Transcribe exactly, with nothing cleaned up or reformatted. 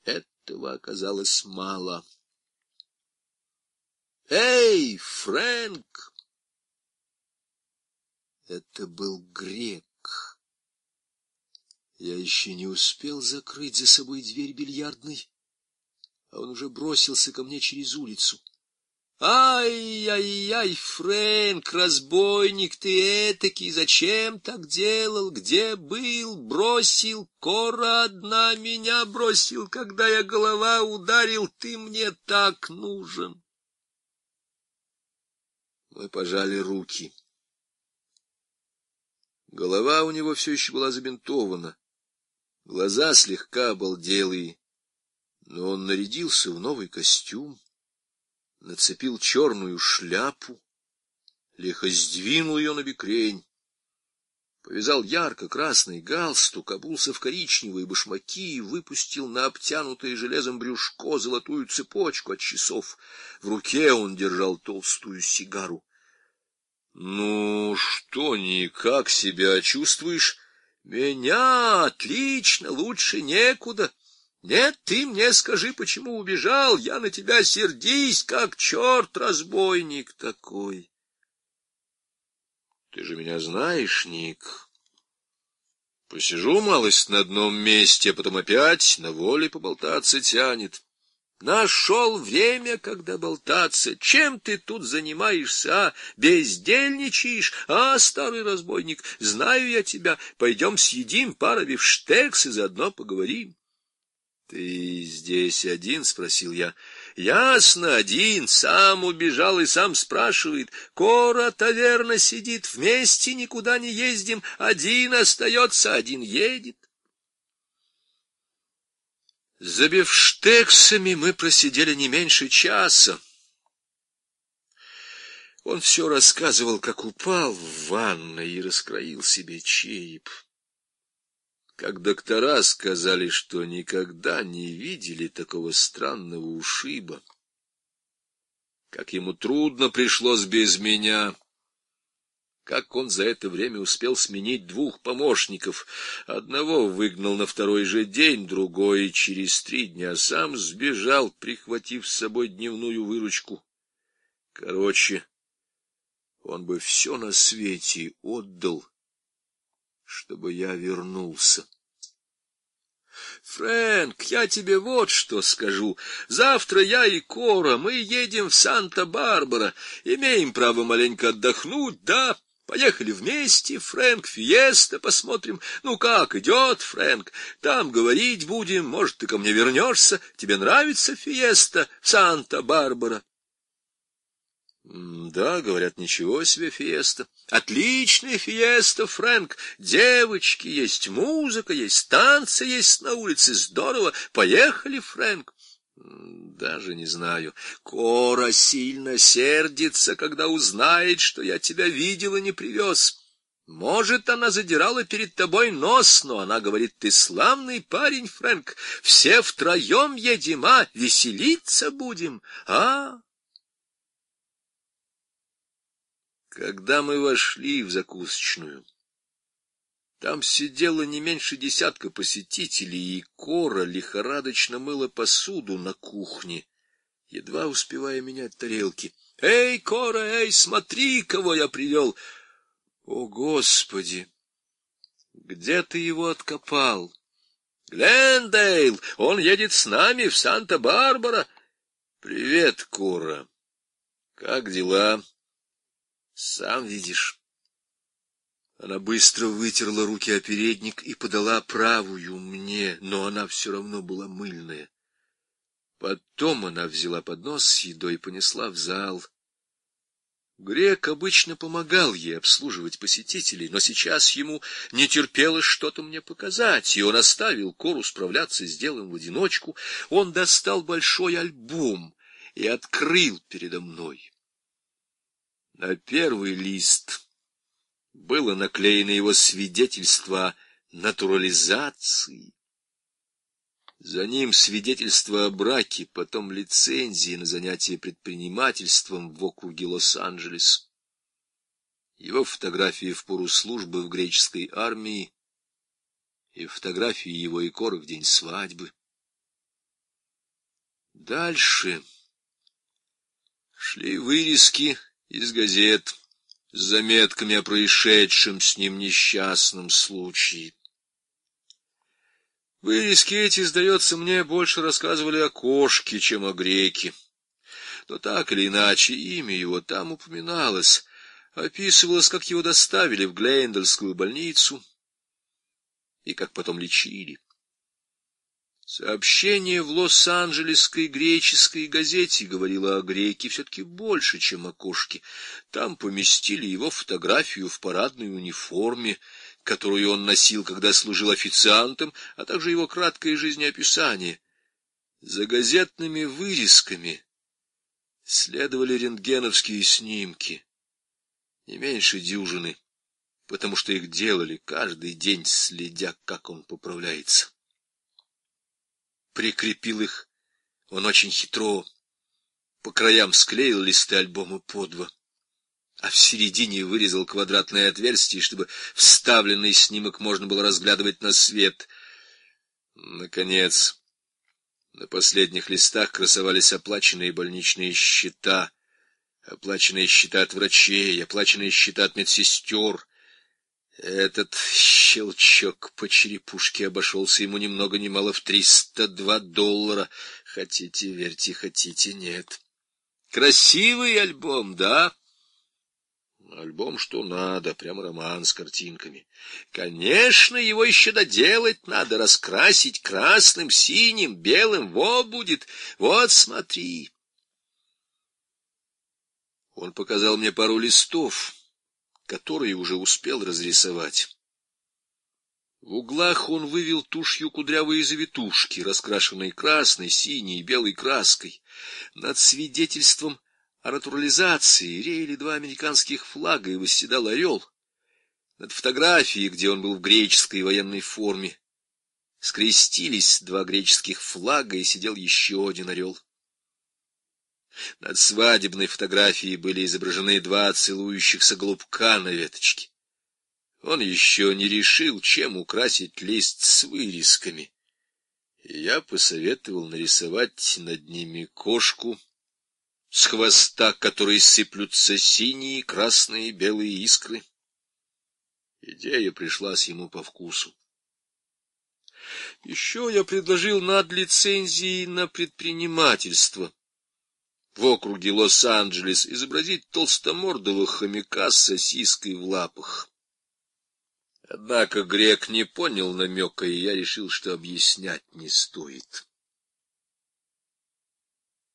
Этого оказалось мало. «Эй, Фрэнк!» Это был грек. Я еще не успел закрыть за собой дверь бильярдной, а он уже бросился ко мне через улицу. «Ай-яй-яй, Фрэнк, разбойник ты этакий, зачем так делал? Где был? Бросил? Кора одна меня бросил, когда я голова ударил, ты мне так нужен». Мы пожали руки. Голова у него все еще была забинтована, глаза слегка обалделые, но он нарядился в новый костюм, нацепил черную шляпу, лихо сдвинул ее на бекрень, повязал ярко-красный галстук, обулся в коричневые башмаки и выпустил на обтянутое железом брюшко золотую цепочку от часов. В руке он держал толстую сигару. — Ну, что, никак себя чувствуешь? — Меня отлично, лучше некуда. Нет, ты мне скажи, почему убежал? Я на тебя сердись, как черт, разбойник такой. Ты же меня знаешь, Ник. Посижу малость на одном месте, а потом опять на воле поболтаться тянет. Нашел время, когда болтаться. Чем ты тут занимаешься, а? Бездельничаешь, а, старый разбойник? Знаю я тебя. Пойдем съедим пару бифштекс и заодно поговорим. — Ты здесь один? — спросил я. — Ясно, один. Сам убежал и сам спрашивает. Кора таверна сидит, вместе никуда не ездим. Один остается, один едет. За бифштексами мы просидели не меньше часа. Он все рассказывал, как упал в ванной и раскроил себе череп. Как доктора сказали, что никогда не видели такого странного ушиба. Как ему трудно пришлось без меня. Как он за это время успел сменить двух помощников. Одного выгнал на второй же день, другой через три дня сам сбежал, прихватив с собой дневную выручку. Короче, он бы все на свете отдал, чтобы я вернулся. Фрэнк, я тебе вот что скажу. Завтра я и Кора, мы едем в Санта-Барбара. Имеем право маленько отдохнуть, да? Поехали вместе, Фрэнк, фиеста посмотрим. Ну как, идет, Фрэнк? Там говорить будем, может, ты ко мне вернешься. Тебе нравится фиеста в Санта-Барбара? Да, говорят, ничего себе фиеста. Отличная фиеста, Фрэнк. Девочки есть, музыка есть, танцы есть на улице. Здорово. Поехали, Фрэнк. Даже не знаю. Кора сильно сердится, когда узнает, что я тебя видел и не привез. Может, она задирала перед тобой нос, но она говорит, ты славный парень, Фрэнк. Все втроем едем, а? Веселиться будем, а? Когда мы вошли в закусочную, там сидело не меньше десятка посетителей, и Кора лихорадочно мыла посуду на кухне, едва успевая менять тарелки. — Эй, Кора, эй, смотри, кого я привел! — О, Господи! Где ты его откопал? — Глендейл! Он едет с нами в Санта-Барбара! — Привет, Кора! Как дела? — Сам видишь. Она быстро вытерла руки о передник и подала правую мне, но она все равно была мыльная. Потом она взяла поднос с едой и понесла в зал. Грек обычно помогал ей обслуживать посетителей, но сейчас ему не терпелось что-то мне показать, и он оставил Кору справляться с делом в одиночку. Он достал большой альбом и открыл передо мной. На первый лист было наклеено его свидетельство о натурализации. За ним свидетельство о браке, потом лицензии на занятие предпринимательством в округе Лос-Анджелес. Его фотографии в пору службы в греческой армии и фотографии его и Коры в день свадьбы. Дальше шли вырезки из газет с заметками о происшедшем с ним несчастном случае. Вырезки эти, сдается мне, больше рассказывали о кошке, чем о греке. Но так или иначе имя его там упоминалось, описывалось, как его доставили в Глендальскую больницу и как потом лечили. Сообщение в Лос-Анджелесской греческой газете говорило о греке все-таки больше, чем о кошке. Там поместили его фотографию в парадной униформе, которую он носил, когда служил официантом, а также его краткое жизнеописание. За газетными вырезками следовали рентгеновские снимки, не меньше дюжины, потому что их делали каждый день, следя, как он поправляется. Прикрепил их он очень хитро, по краям склеил листы альбома по два, а в середине вырезал квадратное отверстие, чтобы вставленный снимок можно было разглядывать на свет. Наконец, на последних листах красовались оплаченные больничные счета, оплаченные счета от врачей, оплаченные счета от медсестер. Этот щелчок по черепушке обошелся ему ни много ни мало в триста два доллара. Хотите верьте, хотите нет. Красивый альбом, да? Альбом что надо, прямо роман с картинками. Конечно, его еще доделать надо, раскрасить красным, синим, белым. Во будет, вот смотри. Он показал мне пару листов, которые уже успел разрисовать. В углах он вывел тушью кудрявые завитушки, раскрашенные красной, синей и белой краской. Над свидетельством о натурализации реяли два американских флага и восседал орел. Над фотографией, где он был в греческой военной форме, скрестились два греческих флага и сидел еще один орел. Над свадебной фотографией были изображены два целующихся голубка на веточке. Он еще не решил, чем украсить лист с вырезками, и я посоветовал нарисовать над ними кошку, с хвоста которой сыплются синие, красные и белые искры. Идея пришлась ему по вкусу. Еще я предложил над лицензией на предпринимательство в округе Лос-Анджелес изобразить толстомордого хомяка с сосиской в лапах. Однако грек не понял намека, и я решил, что объяснять не стоит.